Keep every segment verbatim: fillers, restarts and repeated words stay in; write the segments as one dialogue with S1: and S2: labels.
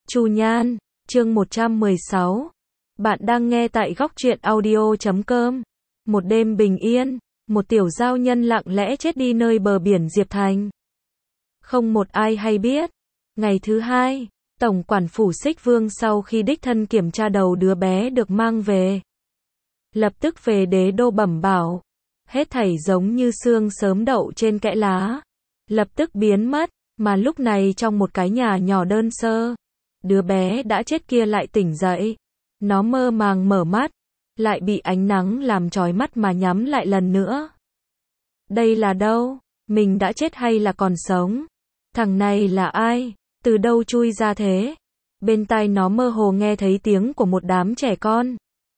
S1: Chu Nhan, chương một trăm mười sáu. Bạn đang nghe tại góc truyện audio chấm com. Một đêm bình yên, một tiểu giao nhân lặng lẽ chết đi nơi bờ biển Diệp Thành. Không một ai hay biết. Ngày thứ hai, Tổng quản phủ Xích Vương sau khi đích thân kiểm tra đầu đứa bé được mang về, lập tức về đế đô bẩm bảo. Hết thảy giống như sương sớm đậu trên kẽ lá, lập tức biến mất, mà lúc này trong một cái nhà nhỏ đơn sơ, đứa bé đã chết kia lại tỉnh dậy. Nó mơ màng mở mắt, lại bị ánh nắng làm chói mắt mà nhắm lại lần nữa. Đây là đâu? Mình đã chết hay là còn sống? Thằng này là ai? Từ đâu chui ra thế? Bên tai nó mơ hồ nghe thấy tiếng của một đám trẻ con.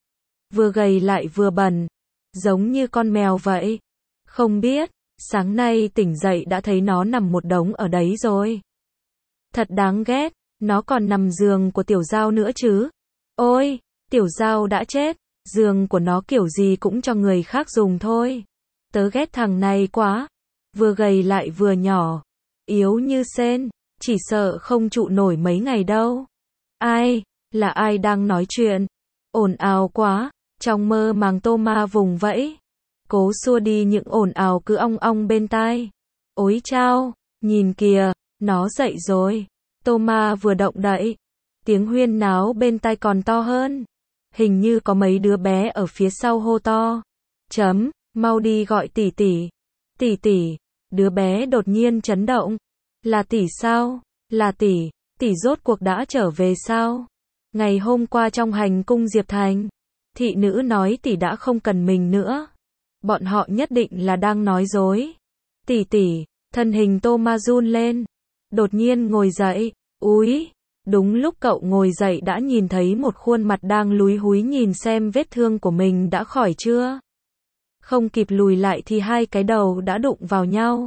S1: Vừa gầy lại vừa bẩn, giống như con mèo vậy. Không biết, sáng nay tỉnh dậy đã thấy nó nằm một đống ở đấy rồi. Thật đáng ghét, nó còn nằm giường của tiểu giao nữa chứ. Ôi, tiểu giao đã chết, giường của nó kiểu gì cũng cho người khác dùng thôi. Tớ ghét thằng này quá, vừa gầy lại vừa nhỏ, yếu như sên, chỉ sợ không trụ nổi mấy ngày đâu. Ai, là ai đang nói chuyện? Ồn ào quá, trong mơ màng Tô Ma vùng vẫy, cố xua đi những ồn ào cứ ong ong bên tai. Ôi chao, nhìn kìa, nó dậy rồi. Tô Ma vừa động đậy, tiếng huyên náo bên tai còn to hơn. Hình như có mấy đứa bé ở phía sau hô to. Chấm, mau đi gọi tỷ tỷ. Tỷ tỷ, đứa bé đột nhiên chấn động. Là tỷ sao? Là tỷ, tỷ rốt cuộc đã trở về sao? Ngày hôm qua trong hành cung Diệp Thành, thị nữ nói tỷ đã không cần mình nữa. Bọn họ nhất định là đang nói dối. Tỷ tỷ, thân hình Tô Ma run lên, đột nhiên ngồi dậy. Úi, đúng lúc cậu ngồi dậy đã nhìn thấy một khuôn mặt đang lúi húi nhìn xem vết thương của mình đã khỏi chưa. Không kịp lùi lại thì hai cái đầu đã đụng vào nhau.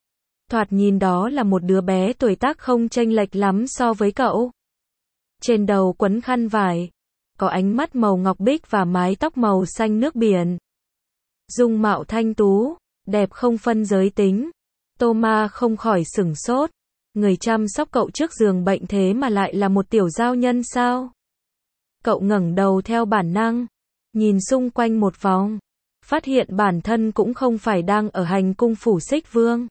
S1: Thoạt nhìn đó là một đứa bé tuổi tác không chênh lệch lắm so với cậu. Trên đầu quấn khăn vải, có ánh mắt màu ngọc bích và mái tóc màu xanh nước biển. Dung mạo thanh tú, đẹp không phân giới tính. Tô Ma không khỏi sửng sốt. Người chăm sóc cậu trước giường bệnh thế mà lại là một tiểu giao nhân sao? Cậu ngẩng đầu theo bản năng, nhìn xung quanh một vòng, phát hiện bản thân cũng không phải đang ở hành cung phủ Xích Vương,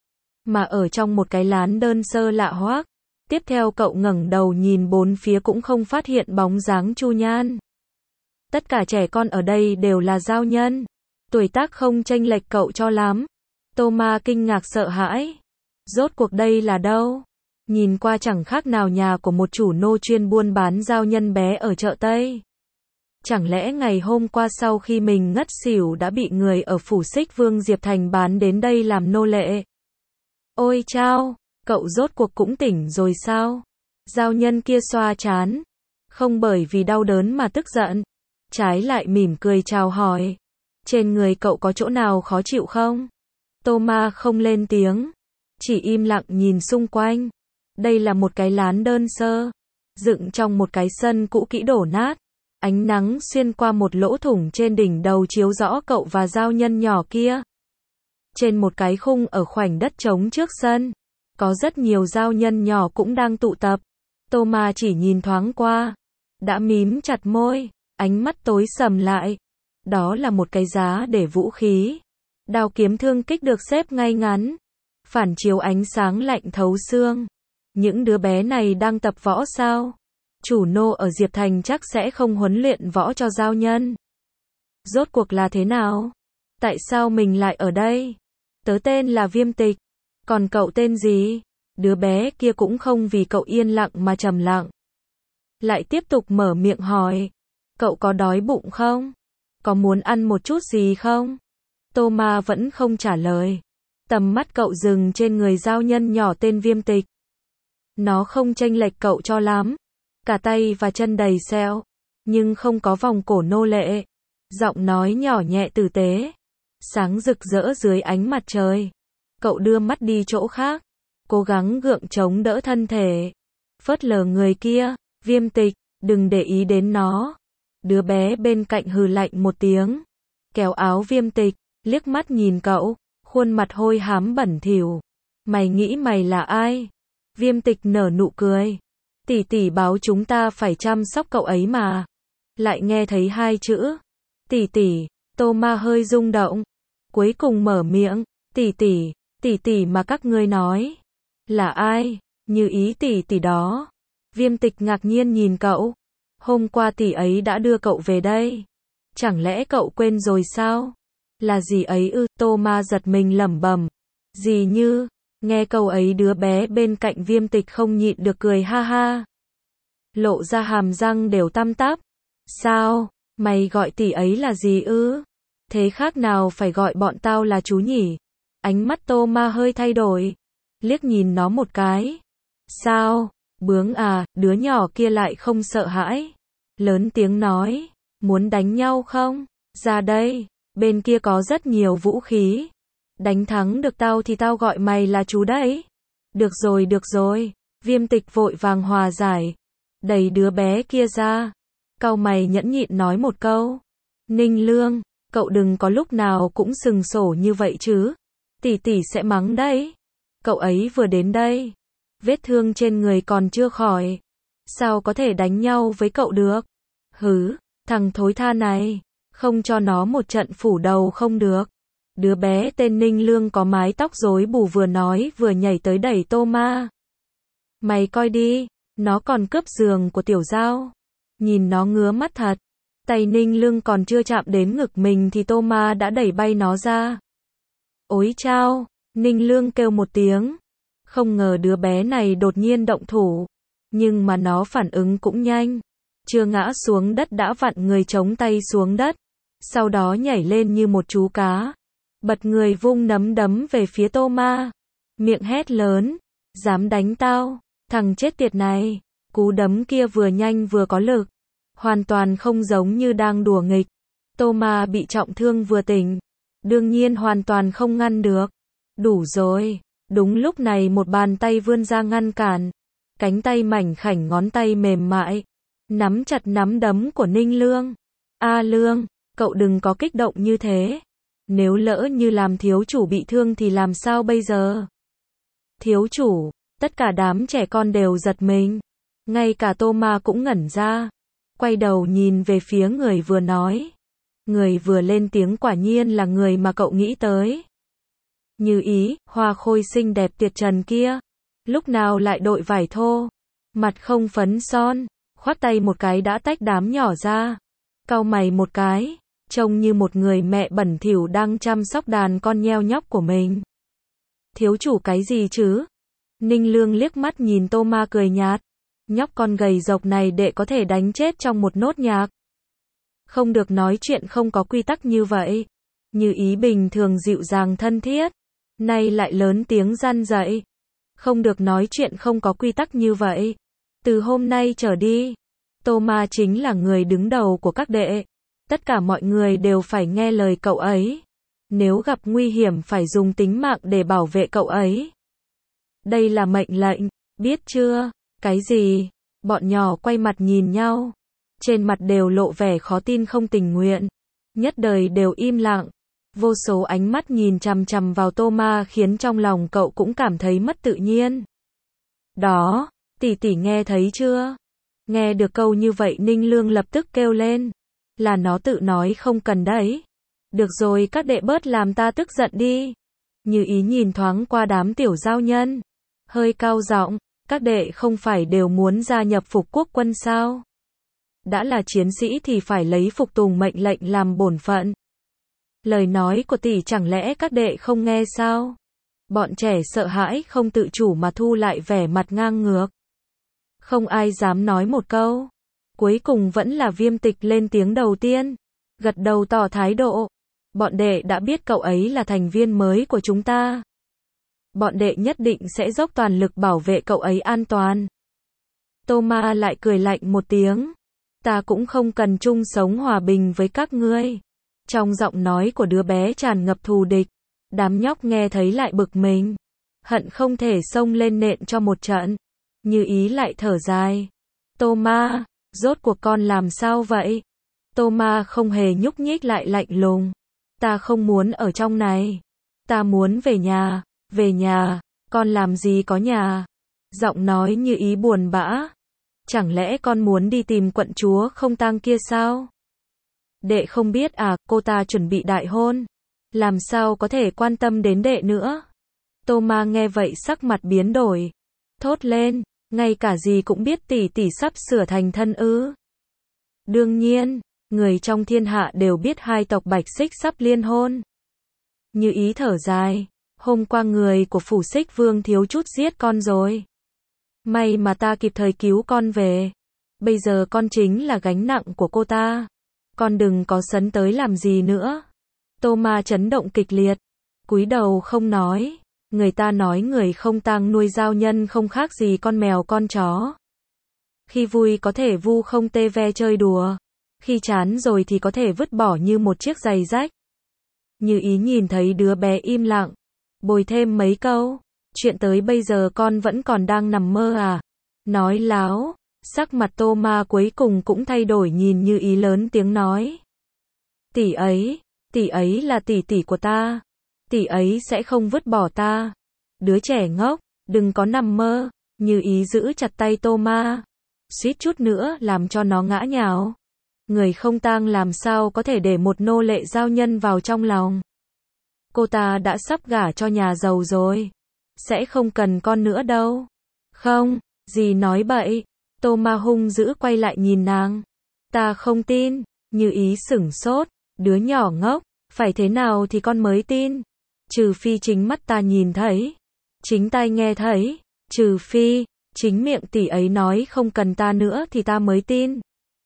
S1: mà ở trong một cái lán đơn sơ lạ hoắc. Tiếp theo cậu ngẩng đầu nhìn bốn phía cũng không phát hiện bóng dáng Chu Nhan. Tất cả trẻ con ở đây đều là giao nhân, tuổi tác không chênh lệch cậu cho lắm. Tô Ma kinh ngạc sợ hãi. Rốt cuộc đây là đâu? Nhìn qua chẳng khác nào nhà của một chủ nô chuyên buôn bán giao nhân bé ở chợ Tây. Chẳng lẽ ngày hôm qua sau khi mình ngất xỉu đã bị người ở phủ Xích Vương Diệp Thành bán đến đây làm nô lệ? Ôi chao, cậu rốt cuộc cũng tỉnh rồi sao? Giao nhân kia xoa trán, không bởi vì đau đớn mà tức giận, trái lại mỉm cười chào hỏi. Trên người cậu có chỗ nào khó chịu không? Tô Ma không lên tiếng, chỉ im lặng nhìn xung quanh. Đây là một cái lán đơn sơ, dựng trong một cái sân cũ kỹ đổ nát. Ánh nắng xuyên qua một lỗ thủng trên đỉnh đầu chiếu rõ cậu và giao nhân nhỏ kia. Trên một cái khung ở khoảnh đất trống trước sân, có rất nhiều giao nhân nhỏ cũng đang tụ tập. Tô Ma chỉ nhìn thoáng qua, đã mím chặt môi, ánh mắt tối sầm lại. Đó là một cái giá để vũ khí, đao kiếm thương kích được xếp ngay ngắn, phản chiếu ánh sáng lạnh thấu xương. Những đứa bé này đang tập võ sao? Chủ nô ở Diệp Thành chắc sẽ không huấn luyện võ cho giao nhân. Rốt cuộc là thế nào? Tại sao mình lại ở đây? Tớ tên là Viêm Tịch, còn cậu tên gì? Đứa bé kia cũng không vì cậu yên lặng mà trầm lặng, lại tiếp tục mở miệng hỏi. Cậu có đói bụng không? Có muốn ăn một chút gì không? Tô Ma vẫn không trả lời. Tầm mắt cậu dừng trên người giao nhân nhỏ tên Viêm Tịch. Nó không chênh lệch cậu cho lắm, cả tay và chân đầy sẹo, nhưng không có vòng cổ nô lệ. Giọng nói nhỏ nhẹ tử tế, sáng rực rỡ dưới ánh mặt trời. Cậu đưa mắt đi chỗ khác, cố gắng gượng chống đỡ thân thể, phớt lờ người kia. Viêm Tịch, đừng để ý đến nó. Đứa bé bên cạnh hừ lạnh một tiếng, kéo áo Viêm Tịch, liếc mắt nhìn cậu, khuôn mặt hôi hám bẩn thỉu. Mày nghĩ mày là ai? Viêm Tịch nở nụ cười. Tỷ tỷ báo chúng ta phải chăm sóc cậu ấy mà. Lại nghe thấy hai chữ. Tỷ tỷ, Thomas hơi rung động. Cuối cùng mở miệng. Tỷ tỷ, tỷ tỷ mà các ngươi nói. Là ai? Như Ý tỷ tỷ đó. Viêm Tịch ngạc nhiên nhìn cậu. Hôm qua tỷ ấy đã đưa cậu về đây. Chẳng lẽ cậu quên rồi sao? Là gì ấy ư? Thomas giật mình lẩm bẩm. Gì như? Nghe câu ấy đứa bé bên cạnh Viêm Tịch không nhịn được cười ha ha. Lộ ra hàm răng đều tăm tắp. Sao? Mày gọi tỷ ấy là gì ư? Thế khác nào phải gọi bọn tao là chú nhỉ? Ánh mắt Thomas hơi thay đổi. Liếc nhìn nó một cái. Sao? Bướng à, đứa nhỏ kia lại không sợ hãi. Lớn tiếng nói. Muốn đánh nhau không? Ra đây. Bên kia có rất nhiều vũ khí. Đánh thắng được tao thì tao gọi mày là chú đấy. Được rồi, được rồi. Viêm Tịch vội vàng hòa giải. Đẩy đứa bé kia ra. Cau mày nhẫn nhịn nói một câu. Ninh Lương, cậu đừng có lúc nào cũng sừng sổ như vậy chứ. Tỷ tỷ sẽ mắng đấy. Cậu ấy vừa đến đây. Vết thương trên người còn chưa khỏi. Sao có thể đánh nhau với cậu được? Hứ, thằng thối tha này. Không cho nó một trận phủ đầu không được. Đứa bé tên Ninh Lương có mái tóc rối bù vừa nói vừa nhảy tới đẩy Thomas. Mày coi đi, nó còn cướp giường của Tiểu Giao. Nhìn nó ngứa mắt thật. Tay Ninh Lương còn chưa chạm đến ngực mình thì Thomas đã đẩy bay nó ra. Ôi chao, Ninh Lương kêu một tiếng. Không ngờ đứa bé này đột nhiên động thủ. Nhưng mà nó phản ứng cũng nhanh. Chưa ngã xuống đất đã vặn người chống tay xuống đất. Sau đó nhảy lên như một chú cá. Bật người vung nắm đấm về phía Thomas. Miệng hét lớn. Dám đánh tao, thằng chết tiệt này. Cú đấm kia vừa nhanh vừa có lực. Hoàn toàn không giống như đang đùa nghịch. Thomas bị trọng thương vừa tỉnh. Đương nhiên hoàn toàn không ngăn được. Đủ rồi. Đúng lúc này một bàn tay vươn ra ngăn cản. Cánh tay mảnh khảnh ngón tay mềm mại. Nắm chặt nắm đấm của Ninh Lương. A Lương, cậu đừng có kích động như thế. Nếu lỡ như làm thiếu chủ bị thương thì làm sao bây giờ? Thiếu chủ, tất cả đám trẻ con đều giật mình. Ngay cả Thomas cũng ngẩn ra. Quay đầu nhìn về phía người vừa nói. Người vừa lên tiếng quả nhiên là người mà cậu nghĩ tới. Như Ý, hoa khôi xinh đẹp tuyệt trần kia. Lúc nào lại đội vải thô. Mặt không phấn son. Khoát tay một cái đã tách đám nhỏ ra. Cau mày một cái. Trông như một người mẹ bẩn thỉu đang chăm sóc đàn con nheo nhóc của mình. Thiếu chủ cái gì chứ? Ninh Lương liếc mắt nhìn Thomas cười nhạt. Nhóc con gầy rộc này đệ có thể đánh chết trong một nốt nhạc. Không được nói chuyện không có quy tắc như vậy. Như Ý bình thường dịu dàng thân thiết. Nay lại lớn tiếng răn dậy. Không được nói chuyện không có quy tắc như vậy. Từ hôm nay trở đi, Thomas chính là người đứng đầu của các đệ. Tất cả mọi người đều phải nghe lời cậu ấy. Nếu gặp nguy hiểm phải dùng tính mạng để bảo vệ cậu ấy. Đây là mệnh lệnh, biết chưa? Cái gì? Bọn nhỏ quay mặt nhìn nhau. Trên mặt đều lộ vẻ khó tin không tình nguyện. Nhất đời đều im lặng. Vô số ánh mắt nhìn chằm chằm vào Thomas khiến trong lòng cậu cũng cảm thấy mất tự nhiên. Đó, tỷ tỷ nghe thấy chưa? Nghe được câu như vậy Ninh Lương lập tức kêu lên. Là nó tự nói không cần đấy. Được rồi các đệ bớt làm ta tức giận đi. Như Ý nhìn thoáng qua đám tiểu giao nhân. Hơi cao giọng, các đệ không phải đều muốn gia nhập phục quốc quân sao? Đã là chiến sĩ thì phải lấy phục tùng mệnh lệnh làm bổn phận. Lời nói của tỷ chẳng lẽ các đệ không nghe sao? Bọn trẻ sợ hãi không tự chủ mà thu lại vẻ mặt ngang ngược. Không ai dám nói một câu. Cuối cùng vẫn là Viêm Tịch lên tiếng đầu tiên. Gật đầu tỏ thái độ. Bọn đệ đã biết cậu ấy là thành viên mới của chúng ta. Bọn đệ nhất định sẽ dốc toàn lực bảo vệ cậu ấy an toàn. Thomas lại cười lạnh một tiếng. Ta cũng không cần chung sống hòa bình với các ngươi. Trong giọng nói của đứa bé tràn ngập thù địch. Đám nhóc nghe thấy lại bực mình. Hận không thể xông lên nện cho một trận. Như Ý lại thở dài. Thomas, rốt cuộc con làm sao vậy? Thomas không hề nhúc nhích lại lạnh lùng. Ta không muốn ở trong này. Ta muốn về nhà. Về nhà, con làm gì có nhà. Giọng nói Như Ý buồn bã. Chẳng lẽ con muốn đi tìm quận chúa không tang kia sao? Đệ không biết à, cô ta chuẩn bị đại hôn. Làm sao có thể quan tâm đến đệ nữa? Tô Ma nghe vậy sắc mặt biến đổi. Thốt lên, ngay cả gì cũng biết tỷ tỷ sắp sửa thành thân ư? Đương nhiên, người trong thiên hạ đều biết hai tộc Bạch Xích sắp liên hôn. Như Ý thở dài, hôm qua người của phủ Xích Vương thiếu chút giết con rồi. May mà ta kịp thời cứu con về. Bây giờ con chính là gánh nặng của cô ta. Con đừng có sấn tới làm gì nữa. Tô Ma chấn động kịch liệt, cúi đầu không nói. Người ta nói người không tang nuôi giao nhân không khác gì con mèo con chó. Khi vui có thể vu không tê ve chơi đùa. Khi chán rồi thì có thể vứt bỏ như một chiếc giày rách. Như Ý nhìn thấy đứa bé im lặng, bồi thêm mấy câu. Chuyện tới bây giờ con vẫn còn đang nằm mơ à? Nói láo. Sắc mặt Tô Ma cuối cùng cũng thay đổi, nhìn Như Ý lớn tiếng nói. Tỷ ấy, tỷ ấy là tỷ tỷ của ta. Tỷ ấy sẽ không vứt bỏ ta. Đứa trẻ ngốc, đừng có nằm mơ. Như Ý giữ chặt tay Tô Ma, suýt chút nữa làm cho nó ngã nhào. Người không tang làm sao có thể để một nô lệ giao nhân vào trong lòng. Cô ta đã sắp gả cho nhà giàu rồi, sẽ không cần con nữa đâu. Không, dì nói bậy. Tô Ma hung dữ quay lại nhìn nàng. Ta không tin. Như Ý sửng sốt. Đứa nhỏ ngốc, phải thế nào thì con mới tin? Trừ phi chính mắt ta nhìn thấy, chính tai nghe thấy, trừ phi chính miệng tỷ ấy nói không cần ta nữa thì ta mới tin.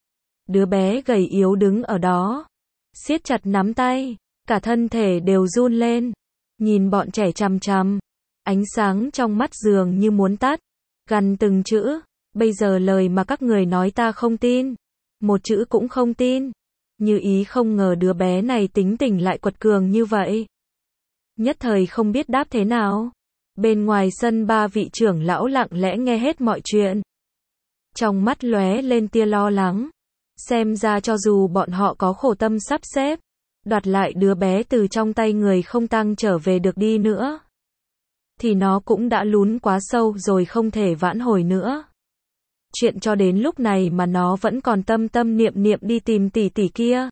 S1: Đứa bé gầy yếu đứng ở đó, siết chặt nắm tay, cả thân thể đều run lên, nhìn bọn trẻ chằm chằm, ánh sáng trong mắt dường như muốn tắt, gằn từng chữ, bây giờ lời mà các người nói ta không tin, một chữ cũng không tin. Như Ý không ngờ đứa bé này tính tình lại quật cường như vậy. Nhất thời không biết đáp thế nào. Bên ngoài sân ba vị trưởng lão lặng lẽ nghe hết mọi chuyện. Trong mắt lóe lên tia lo lắng. Xem ra cho dù bọn họ có khổ tâm sắp xếp, đoạt lại đứa bé từ trong tay người không tang trở về được đi nữa, thì nó cũng đã lún quá sâu rồi, không thể vãn hồi nữa. Chuyện cho đến lúc này mà nó vẫn còn tâm tâm niệm niệm đi tìm tỷ tỷ kia.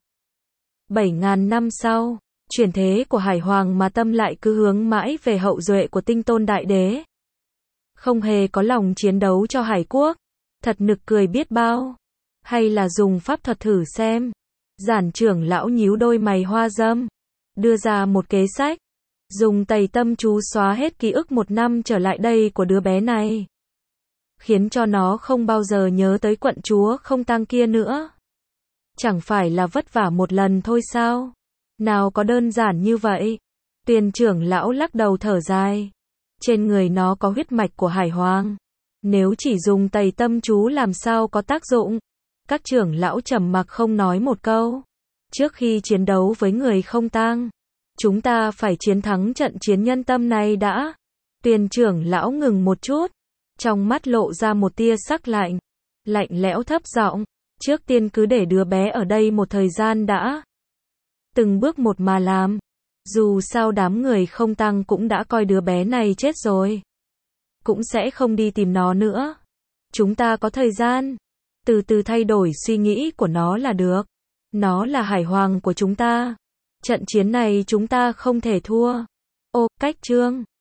S1: Bảy ngàn năm sau, chuyển thế của Hải Hoàng mà tâm lại cứ hướng mãi về hậu duệ của Tinh Tôn Đại Đế. Không hề có lòng chiến đấu cho Hải Quốc. Thật nực cười biết bao. Hay là dùng pháp thuật thử xem. Giản trưởng lão nhíu đôi mày hoa dâm, đưa ra một kế sách. Dùng tẩy tâm chú xóa hết ký ức một năm trở lại đây của đứa bé này, khiến cho nó không bao giờ nhớ tới quận chúa không tang kia nữa. Chẳng phải là vất vả một lần thôi sao? Nào có đơn giản như vậy. Tuyền trưởng lão lắc đầu thở dài. Trên người nó có huyết mạch của Hải Hoàng. Nếu chỉ dùng tẩy tâm chú làm sao có tác dụng? Các trưởng lão trầm mặc không nói một câu. Trước khi chiến đấu với người không tang, chúng ta phải chiến thắng trận chiến nhân tâm này đã. Tuyền trưởng lão ngừng một chút, trong mắt lộ ra một tia sắc lạnh, lạnh lẽo thấp giọng, trước tiên cứ để đứa bé ở đây một thời gian đã. Từng bước một mà làm, dù sao đám người không tang cũng đã coi đứa bé này chết rồi, cũng sẽ không đi tìm nó nữa. Chúng ta có thời gian, từ từ thay đổi suy nghĩ của nó là được. Nó là Hải Hoàng của chúng ta. Trận chiến này chúng ta không thể thua. Ô, cách chương